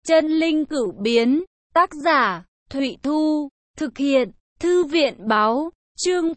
Chân linh cửu biến, tác giả, Thụy Thu, thực hiện, Thư viện Báo, chương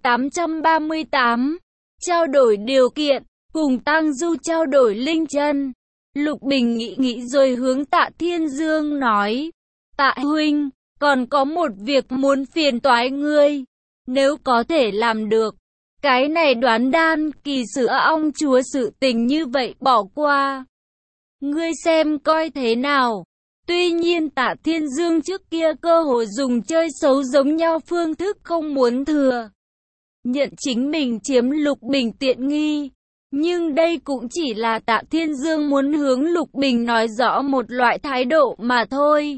838, trao đổi điều kiện, cùng Tang Du trao đổi linh chân. Lục Bình nghĩ rồi hướng Tạ Thiên Dương nói, Tạ huynh, còn có một việc muốn phiền toái ngươi, nếu có thể làm được, cái này đoán đan kỳ sữa ong chúa sự tình như vậy bỏ qua. Ngươi xem coi thế nào. Tuy nhiên Tạ Thiên Dương trước kia cơ hội dùng chơi xấu giống nhau phương thức không muốn thừa nhận chính mình chiếm Lục Bình tiện nghi. Nhưng đây cũng chỉ là Tạ Thiên Dương muốn hướng Lục Bình nói rõ một loại thái độ mà thôi.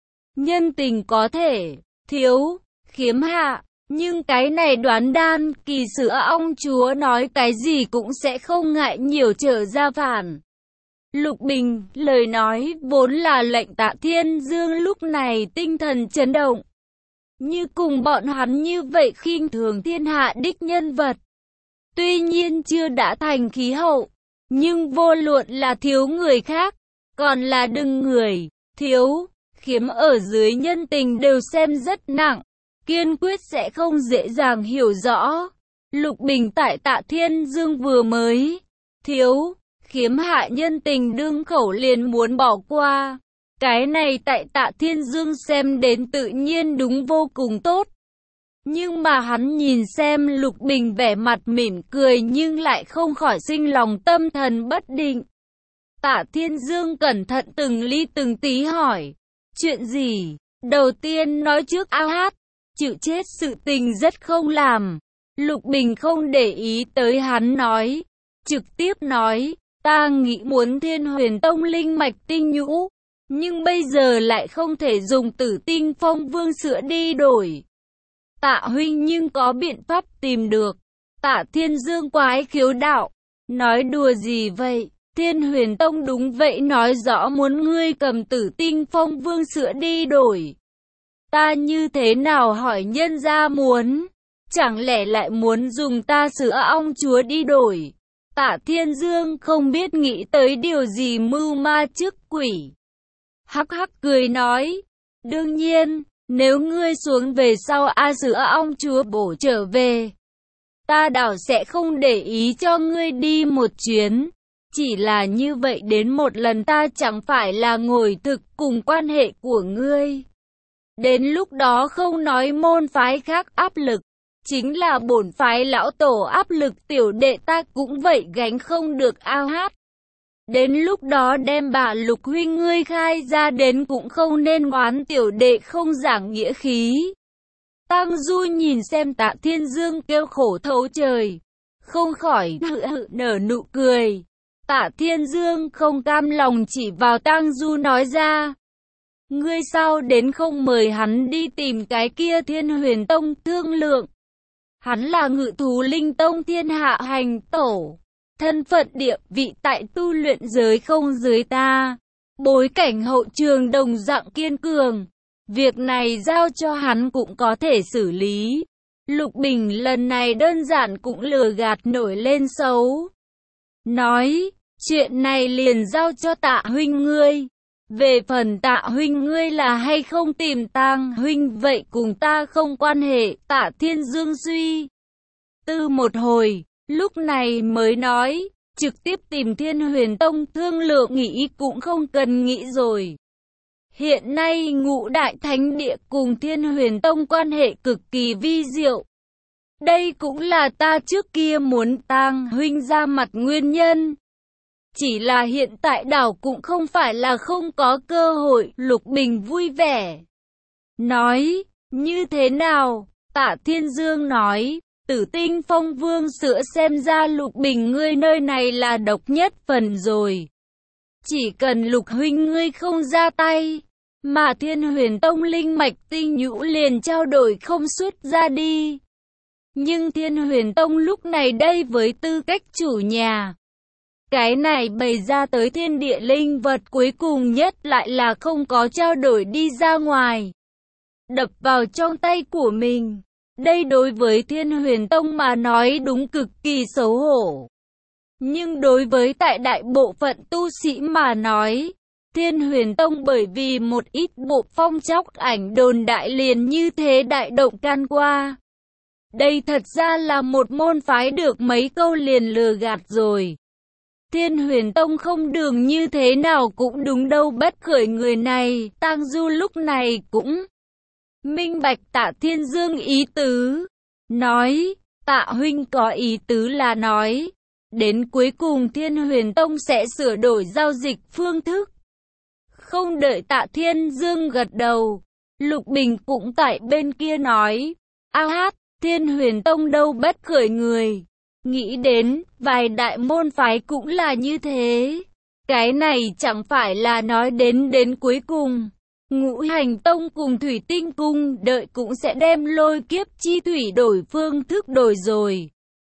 Nhân tình có thể thiếu, khiếm hạ, nhưng cái này đoán đan kỳ sữa ong chúa nói cái gì cũng sẽ không ngại nhiều trở ra phản. Lục Bình, lời nói vốn là lệnh Tạ Thiên Dương lúc này tinh thần chấn động. Như cùng bọn hắn như vậy khinh thường thiên hạ đích nhân vật. Tuy nhiên chưa đã thành khí hậu, nhưng vô luận là thiếu người khác, còn là đừng người, thiếu, khiếm ở dưới nhân tình đều xem rất nặng, kiên quyết sẽ không dễ dàng hiểu rõ. Lục Bình tại Tạ Thiên Dương vừa mới, thiếu, khiếm hạ nhân tình đương khẩu liền muốn bỏ qua. Cái này tại Tạ Thiên Dương xem đến tự nhiên đúng vô cùng tốt. Nhưng mà hắn nhìn xem Lục Bình vẻ mặt mỉm cười nhưng lại không khỏi sinh lòng tâm thần bất định. Tạ Thiên Dương cẩn thận từng ly từng tí hỏi, chuyện gì? Đầu tiên nói trước ao hát, chịu chết sự tình rất không làm. Lục Bình không để ý tới hắn nói, trực tiếp nói, ta nghĩ muốn Thiên Huyền Tông linh mạch tinh nhũ, nhưng bây giờ lại không thể dùng Tử Tinh Phong Vương sữa đi đổi. Tạ huynh nhưng có biện pháp tìm được. Tạ Thiên Dương quái khiếu đạo, nói đùa gì vậy? Thiên Huyền Tông đúng vậy nói rõ muốn ngươi cầm Tử Tinh Phong Vương sữa đi đổi. Ta như thế nào hỏi nhân gia muốn? Chẳng lẽ lại muốn dùng ta sữa ong chúa đi đổi? Tạ Thiên Dương không biết nghĩ tới điều gì mưu ma trước quỷ. Hắc hắc cười nói, đương nhiên, nếu ngươi xuống về sau sữa ong chúa bổ trở về, ta đảo sẽ không để ý cho ngươi đi một chuyến. Chỉ là như vậy đến một lần ta chẳng phải là ngồi thực cùng quan hệ của ngươi. Đến lúc đó không nói môn phái khác áp lực, chính là bổn phái lão tổ áp lực tiểu đệ ta cũng vậy gánh không được ao hát. Đến lúc đó đem bà Lục huynh ngươi khai ra đến cũng không nên oán tiểu đệ không giảng nghĩa khí. Tang Du nhìn xem Tạ Thiên Dương kêu khổ thấu trời, không khỏi nở nụ cười. Tạ Thiên Dương không cam lòng chỉ vào Tang Du nói ra, ngươi sao đến không mời hắn đi tìm cái kia Thiên Huyền Tông thương lượng. Hắn là Ngự Thú Linh Tông thiên hạ hành tổ, thân phận địa vị tại tu luyện giới không dưới ta, bối cảnh hậu trường đồng dạng kiên cường, việc này giao cho hắn cũng có thể xử lý. Lục Bình lần này đơn giản cũng lừa gạt nổi lên xấu, nói, chuyện này liền giao cho Tạ huynh ngươi. Về phần Tạ huynh ngươi là hay không tìm Tang huynh vậy cùng ta không quan hệ. Tạ Thiên Dương suy tư một hồi, lúc này mới nói, trực tiếp tìm Thiên Huyền Tông thương lượng, nghĩ cũng không cần nghĩ rồi. Hiện nay Ngũ Đại Thánh Địa cùng Thiên Huyền Tông quan hệ cực kỳ vi diệu. Đây cũng là ta trước kia muốn Tang huynh ra mặt nguyên nhân. Chỉ là hiện tại đảo cũng không phải là không có cơ hội. Lục Bình vui vẻ nói, như thế nào? Tạ Thiên Dương nói, Tử Tinh Phong Vương sữa xem ra Lục Bình ngươi nơi này là độc nhất phần rồi. Chỉ cần Lục huynh ngươi không ra tay, mà Thiên Huyền Tông linh mạch tinh nhũ liền trao đổi không xuất ra đi. Nhưng Thiên Huyền Tông lúc này đây với tư cách chủ nhà, cái này bày ra tới thiên địa linh vật cuối cùng nhất lại là không có trao đổi đi ra ngoài, đập vào trong tay của mình. Đây đối với Thiên Huyền Tông mà nói đúng cực kỳ xấu hổ. Nhưng đối với tại đại bộ phận tu sĩ mà nói, Thiên Huyền Tông bởi vì một ít bộ phong chóc ảnh đồn đại liền như thế đại động can qua. Đây thật ra là một môn phái được mấy câu liền lừa gạt rồi. Thiên Huyền Tông không đường như thế nào cũng đúng đâu, bất khởi người này. Tang Du lúc này cũng minh bạch Tạ Thiên Dương ý tứ, nói, Tạ huynh có ý tứ là nói, đến cuối cùng Thiên Huyền Tông sẽ sửa đổi giao dịch phương thức. Không đợi Tạ Thiên Dương gật đầu, Lục Bình cũng tại bên kia nói, a hát, Thiên Huyền Tông đâu bất khởi người. Nghĩ đến, vài đại môn phái cũng là như thế. Cái này chẳng phải là nói đến cuối cùng. Ngũ Hành Tông cùng Thủy Tinh Cung đợi cũng sẽ đem Lôi Kiếp Chi Thủy đổi phương thức đổi rồi.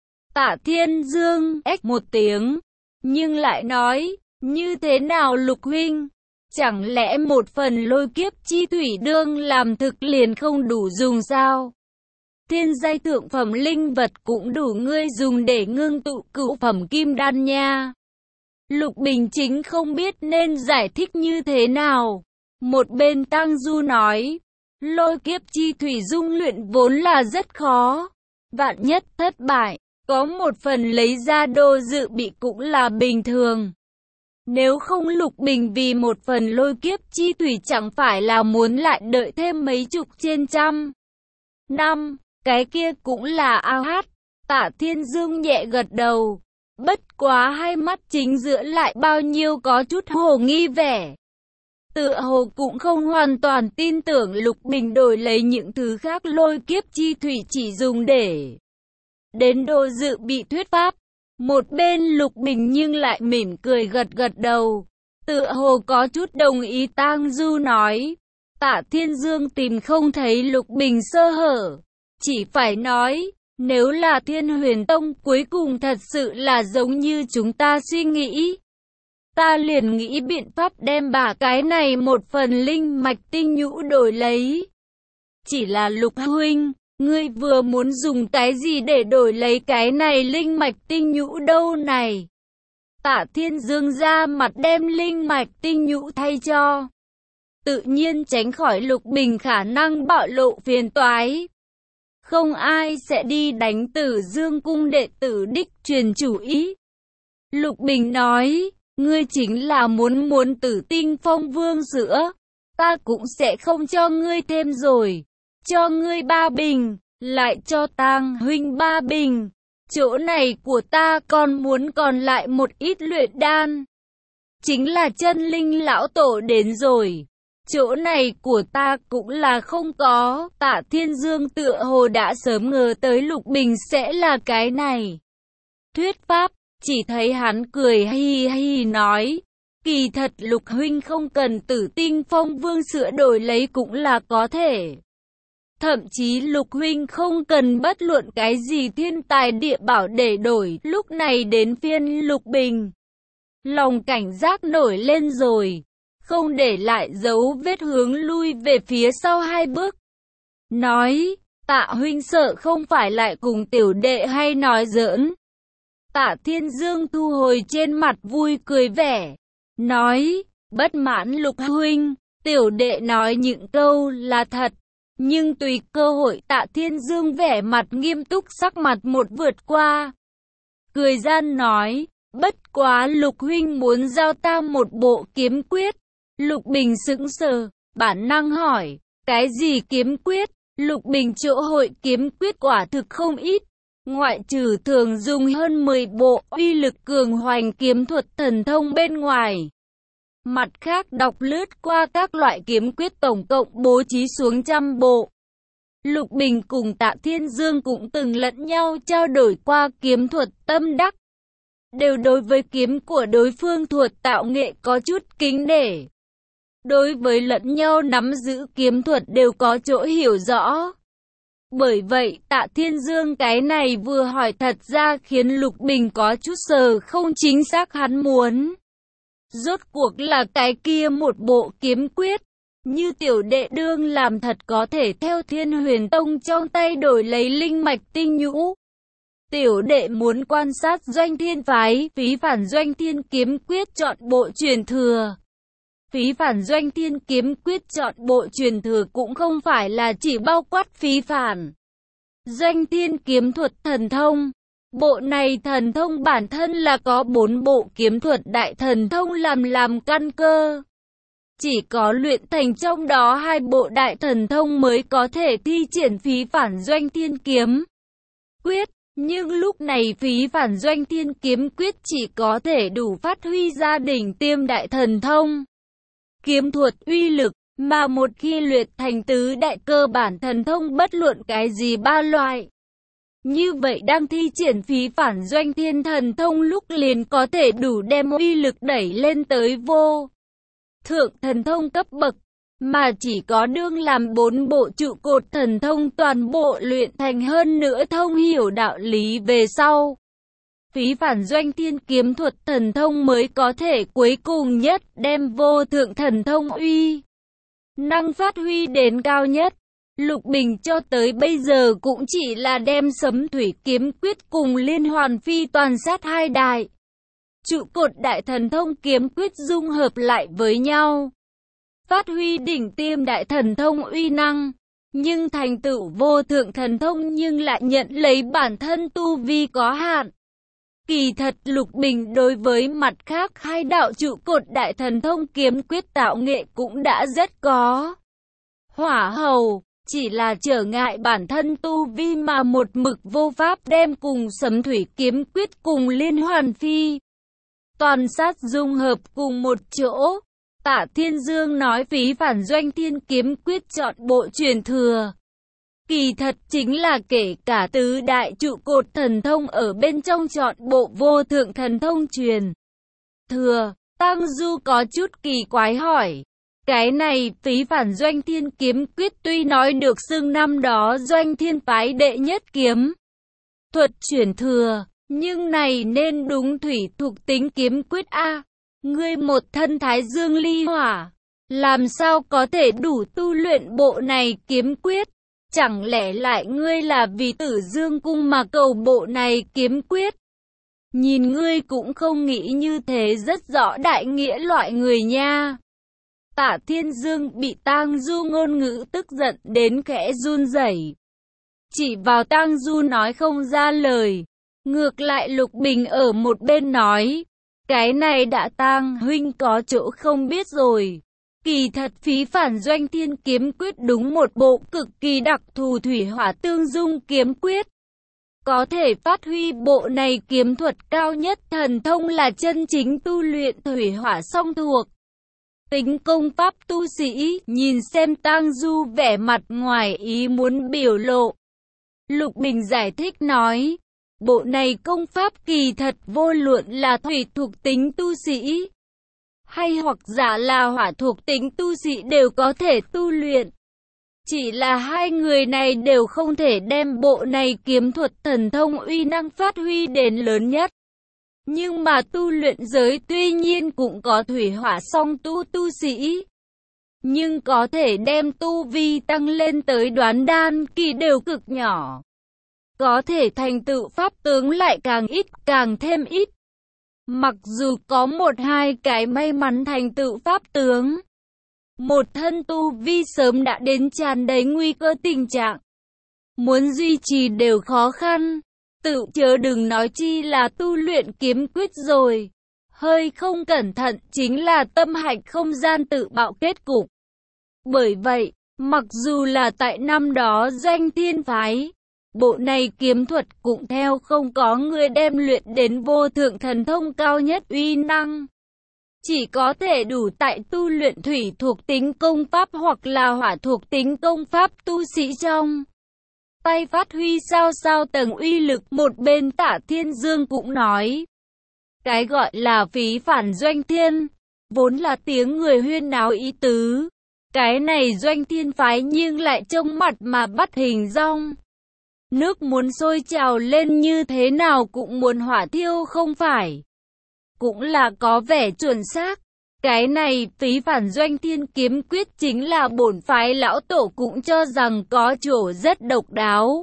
Tạ Thiên Dương ếch một tiếng, nhưng lại nói, như thế nào Lục huynh? Chẳng lẽ một phần Lôi Kiếp Chi Thủy đương làm thực liền không đủ dùng sao? Thiên giai thượng phẩm linh vật cũng đủ ngươi dùng để ngưng tụ cửu phẩm kim đan nha. Lục Bình chính không biết nên giải thích như thế nào. Một bên Tang Du nói, Lôi Kiếp Chi Thủy dung luyện vốn là rất khó. Vạn nhất thất bại, có một phần lấy ra đồ dự bị cũng là bình thường. Nếu không Lục Bình vì một phần Lôi Kiếp Chi Thủy chẳng phải là muốn lại đợi thêm mấy chục trên trăm năm. Cái kia cũng là ao hát. Tạ Thiên Dương nhẹ gật đầu. Bất quá hai mắt chính giữa lại bao nhiêu có chút hồ nghi vẻ. Tựa hồ cũng không hoàn toàn tin tưởng Lục Bình đổi lấy những thứ khác Lôi Kiếp Chi Thủy chỉ dùng để đến đồ dự bị thuyết pháp. Một bên Lục Bình nhưng lại mỉm cười gật đầu. Tựa hồ có chút đồng ý Tang Du nói. Tạ Thiên Dương tìm không thấy Lục Bình sơ hở. Chỉ phải nói, nếu là Thiên Huyền Tông cuối cùng thật sự là giống như chúng ta suy nghĩ. Ta liền nghĩ biện pháp đem bà cái này một phần linh mạch tinh nhũ đổi lấy. Chỉ là Lục huynh, ngươi vừa muốn dùng cái gì để đổi lấy cái này linh mạch tinh nhũ đâu này? Tạ Thiên Dương ra mặt đem linh mạch tinh nhũ thay cho. Tự nhiên tránh khỏi Lục Bình khả năng bạo lộ phiền toái. Không ai sẽ đi đánh Tử Dương cung đệ tử đích truyền chủ ý. Lục Bình nói, ngươi chính là muốn Tử Tinh Phong Vương sữa, ta cũng sẽ không cho ngươi thêm rồi. Cho ngươi 3 bình, lại cho Tang huynh 3 bình. Chỗ này của ta còn muốn còn lại một ít luyện đan. Chính là chân linh lão tổ đến rồi. Chỗ này của ta cũng là không có. Tạ Thiên Dương tựa hồ đã sớm ngờ tới Lục Bình sẽ là cái này thuyết pháp, chỉ thấy hắn cười hi hi nói, kỳ thật Lục huynh không cần Tử Tinh Phong Vương sữa đổi lấy cũng là có thể. Thậm chí Lục huynh không cần bất luận cái gì thiên tài địa bảo để đổi. Lúc này đến phiên Lục Bình, lòng cảnh giác nổi lên rồi. Không để lại dấu vết hướng lui về phía sau 2 bước. Nói, Tạ huynh sợ không phải lại cùng tiểu đệ hay nói giỡn. Tạ Thiên Dương thu hồi trên mặt vui cười vẻ. Nói, bất mãn Lục huynh, tiểu đệ nói những câu là thật. Nhưng tùy cơ hội Tạ Thiên Dương vẻ mặt nghiêm túc sắc mặt một vượt qua. Cười gian nói, bất quá Lục huynh muốn giao ta một bộ kiếm quyết. Lục Bình sững sờ, bản năng hỏi, cái gì kiếm quyết? Lục Bình chỗ hội kiếm quyết quả thực không ít. Ngoại trừ thường dùng hơn 10 bộ uy lực cường hoành kiếm thuật thần thông bên ngoài. Mặt khác đọc lướt qua các loại kiếm quyết tổng cộng bố trí xuống trăm bộ. Lục Bình cùng Tạ Thiên Dương cũng từng lẫn nhau trao đổi qua kiếm thuật tâm đắc. Đều đối với kiếm của đối phương thuật tạo nghệ có chút kính nể. Đối với lẫn nhau nắm giữ kiếm thuật đều có chỗ hiểu rõ. Bởi vậy Tạ Thiên Dương cái này vừa hỏi thật ra khiến Lục Bình có chút sờ không chính xác hắn muốn. Rốt cuộc là cái kia một bộ kiếm quyết. Như tiểu đệ đương làm thật có thể theo Thiên Huyền Tông trong tay đổi lấy linh mạch tinh nhũ. Tiểu đệ muốn quan sát Doanh Thiên phái, phí phản Doanh Thiên kiếm quyết chọn bộ truyền thừa. Phí phản doanh thiên kiếm quyết chọn bộ truyền thừa cũng không phải là chỉ bao quát phí phản doanh thiên kiếm thuật thần thông. Bộ này thần thông bản thân là có 4 bộ kiếm thuật đại thần thông làm căn cơ. Chỉ có luyện thành trong đó 2 bộ đại thần thông mới có thể thi triển phí phản doanh thiên kiếm quyết. Nhưng lúc này phí phản doanh thiên kiếm quyết chỉ có thể đủ phát huy ra đỉnh tiêm đại thần thông kiếm thuật uy lực, mà một khi luyện thành tứ đại cơ bản thần thông bất luận cái gì 3 loại. Như vậy đang thi triển phí phản doanh thiên thần thông lúc liền có thể đủ đem uy lực đẩy lên tới vô thượng thần thông cấp bậc, mà chỉ có đương làm 4 bộ trụ cột thần thông toàn bộ luyện thành hơn nữa thông hiểu đạo lý về sau. Phí phản doanh thiên kiếm thuật thần thông mới có thể cuối cùng nhất đem vô thượng thần thông uy năng phát huy đến cao nhất. Lục Bình cho tới bây giờ cũng chỉ là đem Sấm Thủy kiếm quyết cùng Liên Hoàn Phi toàn sát 2 đại trụ cột đại thần thông kiếm quyết dung hợp lại với nhau, phát huy đỉnh tiêm đại thần thông uy năng, nhưng thành tựu vô thượng thần thông nhưng lại nhận lấy bản thân tu vi có hạn. Kỳ thật Lục Bình đối với mặt khác 2 đạo trụ cột đại thần thông kiếm quyết tạo nghệ cũng đã rất có hỏa hầu, chỉ là trở ngại bản thân tu vi mà một mực vô pháp đem cùng Sấm Thủy kiếm quyết cùng Liên Hoàn Phi toàn sát dung hợp cùng một chỗ. Tạ Thiên Dương nói phí phản doanh thiên kiếm quyết chọn bộ truyền thừa. Kỳ thật chính là kể cả tứ đại trụ cột thần thông ở bên trong chọn bộ vô thượng thần thông truyền thừa. Tăng Du có chút kỳ quái hỏi. Cái này phí phản doanh thiên kiếm quyết tuy nói được xưng năm đó doanh thiên phái đệ nhất kiếm thuật truyền thừa, nhưng này nên đúng thủy thuộc tính kiếm quyết a. Ngươi một thân thái dương ly hỏa, làm sao có thể đủ tu luyện bộ này kiếm quyết? Chẳng lẽ lại ngươi là vì Tử Dương cung mà cầu bộ này kiếm quyết? Nhìn ngươi cũng không nghĩ như thế rất rõ đại nghĩa loại người nha. Tạ Thiên Dương bị Tang Du ngôn ngữ tức giận đến khẽ run rẩy, chỉ vào Tang Du nói không ra lời. Ngược lại Lục Bình ở một bên nói, cái này đã Tang huynh có chỗ không biết rồi. Kỳ thật phí phản doanh thiên kiếm quyết đúng một bộ cực kỳ đặc thù thủy hỏa tương dung kiếm quyết. Có thể phát huy bộ này kiếm thuật cao nhất thần thông là chân chính tu luyện thủy hỏa song thuộc tính công pháp tu sĩ. Nhìn xem Tang Du vẻ mặt ngoài ý muốn biểu lộ, Lục Bình giải thích nói, bộ này công pháp kỳ thật vô luận là thủy thuộc tính tu sĩ hay hoặc giả là hỏa thuộc tính tu sĩ đều có thể tu luyện. Chỉ là hai người này đều không thể đem bộ này kiếm thuật thần thông uy năng phát huy đến lớn nhất. Nhưng mà tu luyện giới tuy nhiên cũng có thủy hỏa song tu sĩ, nhưng có thể đem tu vi tăng lên tới đoán đan kỳ đều cực nhỏ. Có thể thành tựu pháp tướng lại càng ít, càng thêm ít. Mặc dù có 1-2 cái may mắn thành tựu pháp tướng, một thân tu vi sớm đã đến tràn đầy nguy cơ tình trạng, muốn duy trì đều khó khăn, tự chớ đừng nói chi là tu luyện kiếm quyết rồi. Hơi không cẩn thận chính là tâm hạch không gian tự bạo kết cục. Bởi vậy, mặc dù là tại năm đó doanh thiên phái, bộ này kiếm thuật cũng theo không có người đem luyện đến vô thượng thần thông cao nhất uy năng. Chỉ có thể đủ tại tu luyện thủy thuộc tính công pháp hoặc là hỏa thuộc tính công pháp tu sĩ trong tay phát huy sao tầng uy lực. Một bên Tạ Thiên Dương cũng nói, cái gọi là phí phản doanh thiên, vốn là tiếng người huyên náo ý tứ. Cái này doanh thiên phái nhưng lại trông mặt mà bắt hình dong. Nước muốn sôi trào lên như thế nào cũng muốn hỏa thiêu không phải. Cũng là có vẻ chuẩn xác. Cái này phí phản doanh thiên kiếm quyết chính là bổn phái lão tổ cũng cho rằng có chỗ rất độc đáo.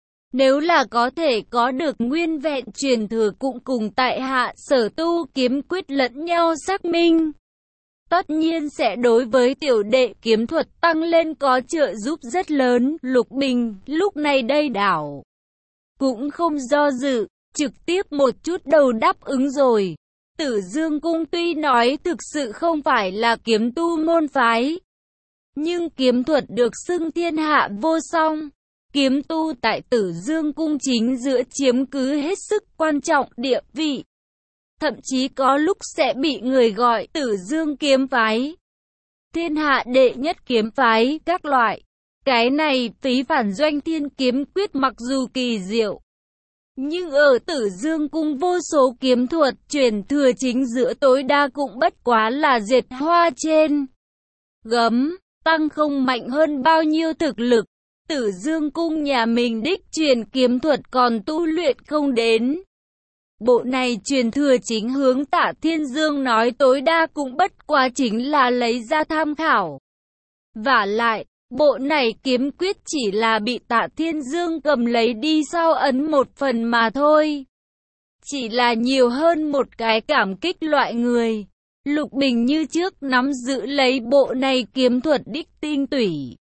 Nếu là có thể có được nguyên vẹn truyền thừa cũng cùng tại hạ sở tu kiếm quyết lẫn nhau xác minh, tất nhiên sẽ đối với tiểu đệ kiếm thuật tăng lên có trợ giúp rất lớn. Lục Bình lúc này đây đảo cũng không do dự, trực tiếp một chút đầu đáp ứng rồi. Tử Dương Cung tuy nói thực sự không phải là kiếm tu môn phái, nhưng kiếm thuật được xưng thiên hạ vô song. Kiếm tu tại Tử Dương Cung chính giữa chiếm cứ hết sức quan trọng địa vị. Thậm chí có lúc sẽ bị người gọi Tử Dương kiếm phái, thiên hạ đệ nhất kiếm phái, các loại. Cái này Phí Phản Doanh Thiên Kiếm Quyết mặc dù kỳ diệu, nhưng ở Tử Dương Cung vô số kiếm thuật truyền thừa chính giữa tối đa cũng bất quá là dệt hoa trên gấm, tăng không mạnh hơn bao nhiêu thực lực. Tử Dương Cung nhà mình đích truyền kiếm thuật còn tu luyện không đến. Bộ này truyền thừa chính hướng Tạ Thiên Dương nói tối đa cũng bất quá chính là lấy ra tham khảo. Vả lại, bộ này kiếm quyết chỉ là bị Tạ Thiên Dương cầm lấy đi sau ấn một phần mà thôi. Chỉ là nhiều hơn một cái cảm kích loại người. Lục Bình như trước nắm giữ lấy bộ này kiếm thuật đích tinh tủy.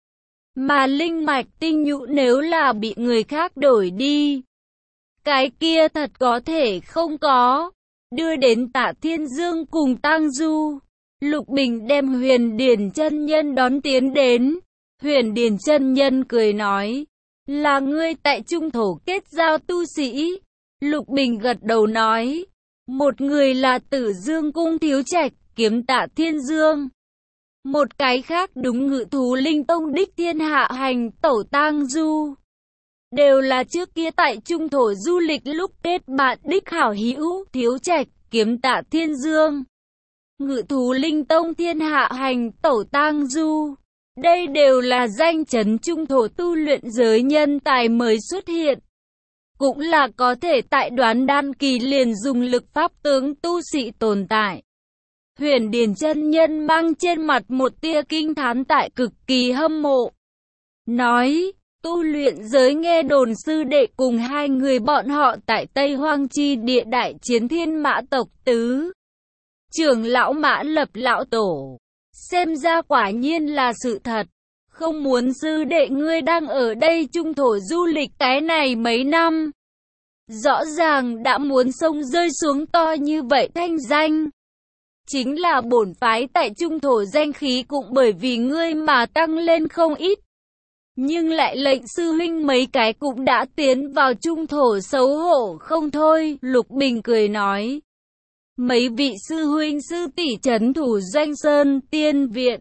Mà linh mạch tinh nhũ nếu là bị người khác đổi đi, cái kia thật có thể không có. Đưa đến Tạ Thiên Dương cùng Tang Du, Lục Bình đem Huyền Điển chân nhân đón tiến đến. Huyền Điển chân nhân cười nói, là ngươi tại trung thổ kết giao tu sĩ. Lục Bình gật đầu nói, một người là Tử Dương Cung thiếu trạch kiếm Tạ Thiên Dương, một cái khác đúng Ngự Thú Linh Tông đích Thiên Hạ Hành Tẩu Tang Du. Đều là trước kia tại trung thổ du lịch lúc kết bạn đích hảo hữu. Thiếu trạch kiếm Tạ Thiên Dương, Ngự Thú Linh Tông Thiên Hạ Hành Tẩu Tang Du, đây đều là danh chấn trung thổ tu luyện giới nhân tài mới xuất hiện, cũng là có thể tại Đoán Đan kỳ liền dùng lực pháp tướng tu sĩ tồn tại. Huyền Điển chân nhân mang trên mặt một tia kinh thán tại cực kỳ hâm mộ, nói, tu luyện giới nghe đồn sư đệ cùng hai người bọn họ tại Tây Hoang Chi địa đại chiến Thiên Mã tộc tứ trưởng lão Mã Lập lão tổ, xem ra quả nhiên là sự thật. Không muốn sư đệ ngươi đang ở đây trung thổ du lịch cái này mấy năm, rõ ràng đã muốn sông rơi xuống to như vậy thanh danh. Chính là bổn phái tại trung thổ danh khí cũng bởi vì ngươi mà tăng lên không ít. Nhưng lại lệnh sư huynh mấy cái cũng đã tiến vào trung thổ xấu hổ không thôi. Lục Bình cười nói, mấy vị sư huynh sư tỷ trấn thủ Doanh Sơn Tiên Viện,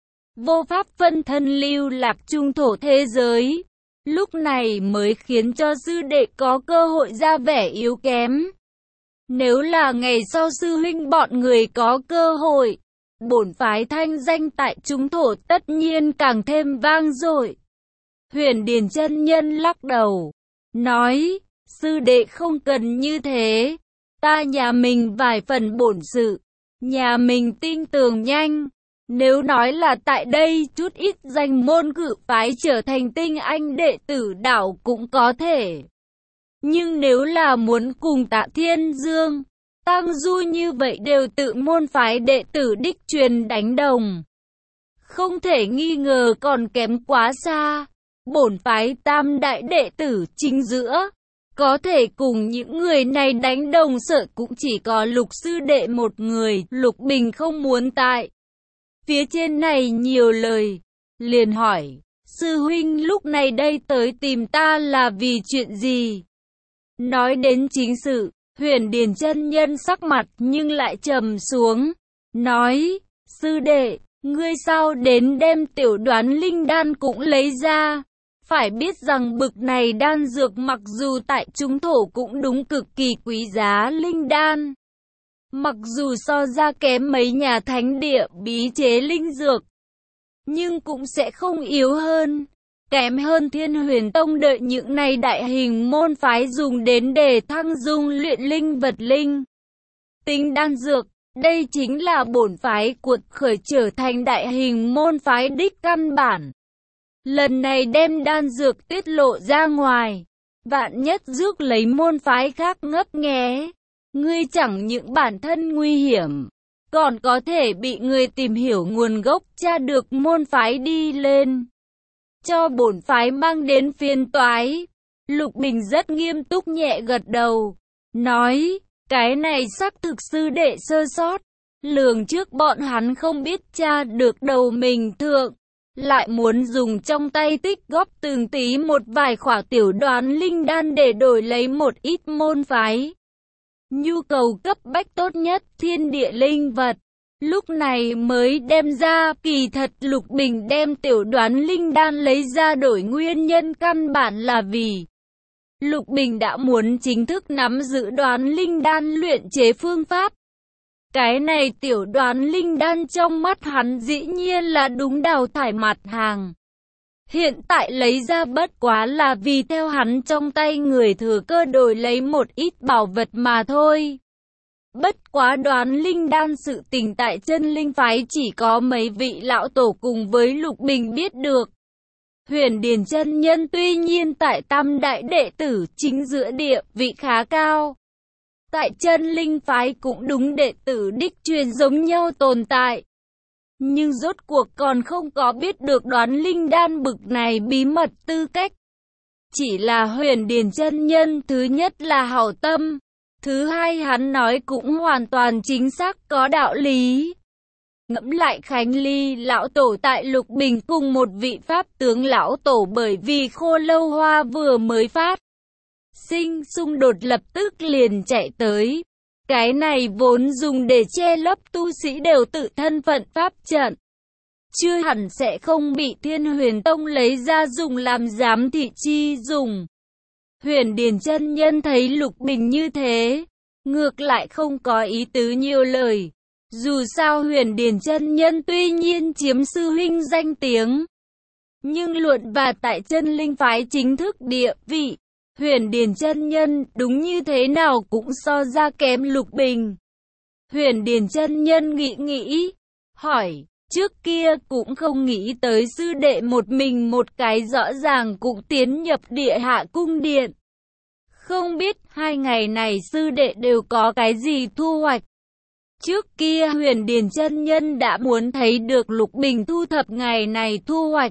vô pháp phân thân lưu lạc trung thổ thế giới, lúc này mới khiến cho sư đệ có cơ hội ra vẻ yếu kém. Nếu là ngày sau sư huynh bọn người có cơ hội, bổn phái thanh danh tại trung thổ tất nhiên càng thêm vang dội. Huyền Điển chân nhân lắc đầu, nói, sư đệ không cần như thế, ta nhà mình vài phần bổn sự, nhà mình tin tưởng nhanh. Nếu nói là tại đây chút ít danh môn cự phái trở thành tinh anh đệ tử đảo cũng có thể. Nhưng nếu là muốn cùng Tạ Thiên Dương, Tang Du như vậy đều tự môn phái đệ tử đích truyền đánh đồng, không thể nghi ngờ còn kém quá xa. Bổn phái tam đại đệ tử chính giữa, có thể cùng những người này đánh đồng sợ cũng chỉ có Lục sư đệ một người. Lục Bình không muốn tại phía trên này nhiều lời, liền hỏi, sư huynh lúc này đây tới tìm ta là vì chuyện gì? Nói đến chính sự, Huyền Điển chân nhân sắc mặt nhưng lại trầm xuống, nói, sư đệ, ngươi sao đến đem tiểu Đoán linh đan cũng lấy ra? Phải biết rằng bực này đan dược mặc dù tại trung thổ cũng đúng cực kỳ quý giá linh đan, mặc dù so ra kém mấy nhà thánh địa bí chế linh dược, nhưng cũng sẽ không yếu hơn, kém hơn Thiên Huyền Tông đợi những này đại hình môn phái dùng đến để thăng dung luyện linh vật linh tinh đan dược. Đây chính là bổn phái cuột khởi trở thành đại hình môn phái đích căn bản. Lần này đem đan dược tiết lộ ra ngoài, vạn nhất rước lấy môn phái khác ngấp nghé, ngươi chẳng những bản thân nguy hiểm, còn có thể bị người tìm hiểu nguồn gốc tra được môn phái đi lên, cho bổn phái mang đến phiền toái. Lục Bình rất nghiêm túc nhẹ gật đầu, nói, cái này xác thực sư đệ sơ sót. Lường trước bọn hắn không biết tra được đầu mình thượng, lại muốn dùng trong tay tích góp từng tí một vài khỏa tiểu đoán linh đan để đổi lấy một ít môn phái. Nhu cầu cấp bách tốt nhất thiên địa linh vật. Lúc này mới đem ra, kỳ thật Lục Bình đem tiểu đoán linh đan lấy ra đổi nguyên nhân căn bản là vì Lục Bình đã muốn chính thức nắm giữ đoán linh đan luyện chế phương pháp. Cái này tiểu đoán linh đan trong mắt hắn dĩ nhiên là đúng đào thải mặt hàng. Hiện tại lấy ra bất quá là vì theo hắn trong tay người thừa cơ đổi lấy một ít bảo vật mà thôi. Bất quá đoán linh đan sự tình tại chân linh phái chỉ có mấy vị lão tổ cùng với Lục Bình biết được. Huyền Điền chân nhân tuy nhiên tại tam đại đệ tử chính giữa địa vị khá cao. Tại chân linh phái cũng đúng đệ tử đích truyền giống nhau tồn tại. Nhưng rốt cuộc còn không có biết được đoán linh đan bực này bí mật tư cách. Chỉ là Huyền Điền chân nhân thứ nhất là hảo tâm, thứ hai hắn nói cũng hoàn toàn chính xác có đạo lý. Ngẫm lại Khánh Ly lão tổ tại Lục Bình cùng một vị pháp tướng lão tổ bởi vì Khô Lâu Hoa vừa mới phát sinh xung đột lập tức liền chạy tới. Cái này vốn dùng để che lấp tu sĩ đều tự thân phận pháp trận, chưa hẳn sẽ không bị Thiên Huyền Tông lấy ra dùng làm giám thị chi dùng. Huyền Điền chân nhân thấy Lục Bình như thế, ngược lại không có ý tứ nhiều lời. Dù sao Huyền Điền chân nhân tuy nhiên chiếm sư huynh danh tiếng, nhưng luận và tại chân linh phái chính thức địa vị, Huyền Điền chân nhân đúng như thế nào cũng so ra kém Lục Bình. Huyền Điền chân nhân nghĩ, hỏi, trước kia cũng không nghĩ tới sư đệ một mình một cái rõ ràng cũng tiến nhập địa hạ cung điện. Không biết 2 ngày này sư đệ đều có cái gì thu hoạch. Trước kia Huyền Điền chân nhân đã muốn thấy được Lục Bình thu thập ngày này thu hoạch.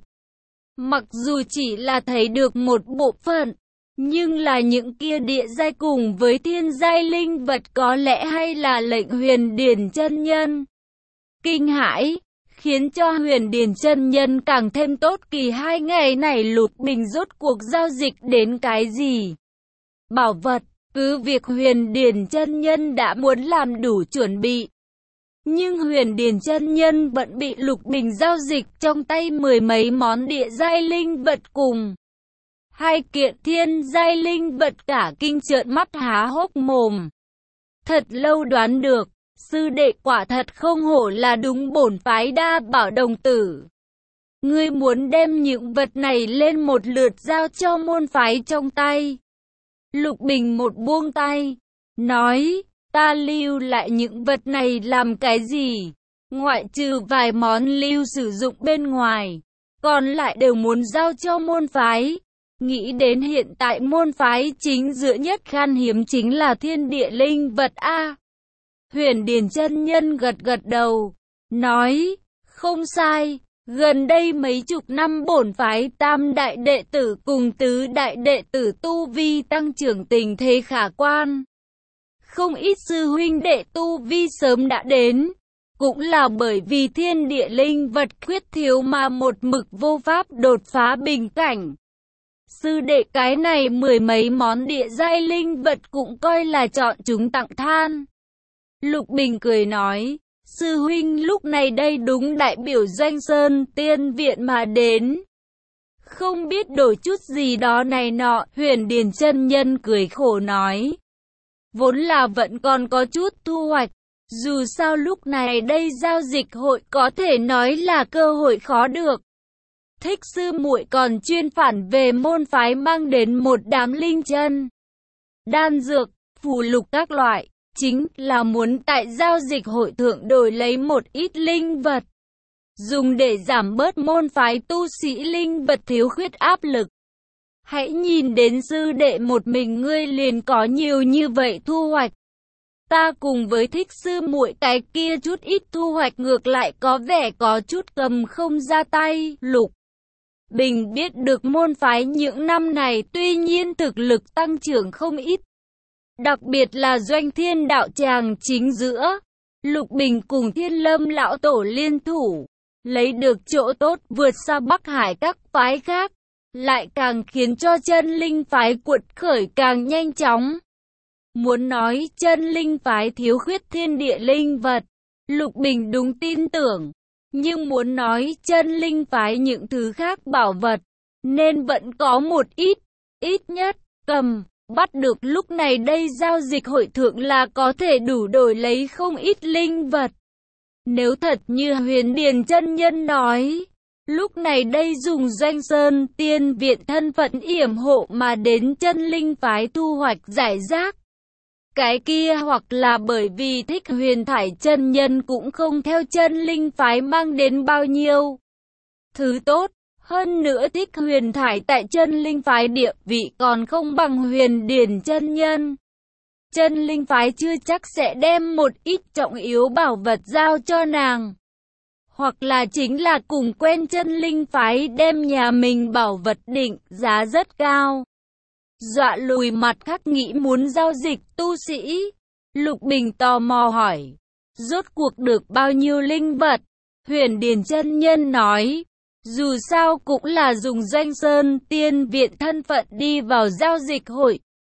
Mặc dù chỉ là thấy được một bộ phận, nhưng là những kia địa giai cùng với thiên giai linh vật có lẽ hay là lệnh Huyền Điền chân nhân kinh hãi, khiến cho Huyền Điền chân nhân càng thêm tốt kỳ 2 ngày này Lục Bình rốt cuộc giao dịch đến cái gì. Bảo vật, cứ việc Huyền Điền chân nhân đã muốn làm đủ chuẩn bị. Nhưng Huyền Điền chân nhân vẫn bị Lục Bình giao dịch trong tay 10 mấy món địa giai linh vật cùng 2 kiện thiên giai linh vật cả kinh trợn mắt há hốc mồm. Thật lâu đoán được, sư đệ quả thật không hổ là đúng bổn phái đa bảo đồng tử. Ngươi muốn đem những vật này lên một lượt giao cho môn phái trong tay. Lục Bình một buông tay, nói, ta lưu lại những vật này làm cái gì? Ngoại trừ vài món lưu sử dụng bên ngoài, còn lại đều muốn giao cho môn phái. Nghĩ đến hiện tại môn phái chính giữa nhất khan hiếm chính là thiên địa linh vật A. Huyền Điền chân nhân gật gật đầu, nói, không sai, gần đây mấy chục năm bổn phái tam đại đệ tử cùng tứ đại đệ tử tu vi tăng trưởng tình thế khả quan. Không ít sư huynh đệ tu vi sớm đã đến, cũng là bởi vì thiên địa linh vật khuyết thiếu mà một mực vô pháp đột phá bình cảnh. Sư đệ cái này 10 mấy món địa giai linh vật cũng coi là chọn chúng tặng than. Lục Bình cười nói, sư huynh lúc này đây đúng đại biểu Doanh Sơn Tiên Viện mà đến. Không biết đổi chút gì đó này nọ, Huyền Điền chân nhân cười khổ nói. Vốn là vẫn còn có chút thu hoạch, dù sao lúc này đây giao dịch hội có thể nói là cơ hội khó được. Thích sư muội còn chuyên phản về môn phái mang đến một đám linh chân, đan dược, phù lục các loại, chính là muốn tại giao dịch hội thượng đổi lấy một ít linh vật, dùng để giảm bớt môn phái tu sĩ linh vật thiếu khuyết áp lực. Hãy nhìn đến sư đệ một mình ngươi liền có nhiều như vậy thu hoạch. Ta cùng với Thích sư muội cái kia chút ít thu hoạch ngược lại có vẻ có chút cầm không ra tay. Lục Bình biết được môn phái những năm này tuy nhiên thực lực tăng trưởng không ít. Đặc biệt là Doanh Thiên đạo tràng chính giữa. Lục Bình cùng Thiên Lâm lão tổ liên thủ, lấy được chỗ tốt vượt xa Bắc Hải các phái khác, lại càng khiến cho chân linh phái cuột khởi càng nhanh chóng. Muốn nói chân linh phái thiếu khuyết thiên địa linh vật, Lục Bình đúng tin tưởng. Nhưng muốn nói chân linh phái những thứ khác bảo vật, nên vẫn có một ít nhất, bắt được lúc này đây giao dịch hội thượng là có thể đủ đổi lấy không ít linh vật. Nếu thật như Huyền Điền chân nhân nói, lúc này đây dùng Doanh Sơn Tiên Viện thân phận yểm hộ mà đến chân linh phái thu hoạch giải rác. Cái kia hoặc là bởi vì Thích Huyền Thải chân nhân cũng không theo chân linh phái mang đến bao nhiêu thứ tốt. Hơn nữa Thích Huyền Thải tại chân linh phái địa vị còn không bằng Huyền Điền chân nhân. Chân linh phái chưa chắc sẽ đem một ít trọng yếu bảo vật giao cho nàng. Hoặc là chính là cùng quen chân linh phái đem nhà mình bảo vật định giá rất cao. Dọa lùi mặt khác nghĩ muốn giao dịch tu sĩ. Lục Bình tò mò hỏi, rốt cuộc được bao nhiêu linh vật? Huyền Điền chân nhân nói, dù sao cũng là dùng Doanh Sơn Tiên Viện thân phận đi vào giao dịch hội.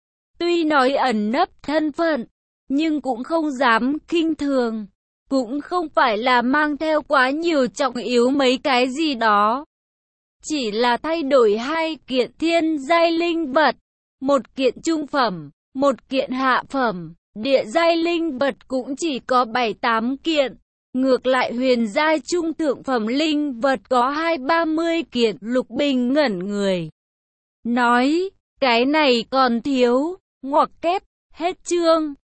Tuy nói ẩn nấp thân phận, nhưng cũng không dám khinh thường. Cũng không phải là mang theo quá nhiều trọng yếu mấy cái gì đó. Chỉ là thay đổi 2 kiện thiên giai linh vật. 1 kiện trung phẩm, 1 kiện hạ phẩm. Địa giai linh vật cũng chỉ có 7-8 kiện. Ngược lại huyền giai trung thượng phẩm linh vật có 20-30 kiện. Lục Bình ngẩn người, nói, cái này còn thiếu. Ngoặc kép, hết chương.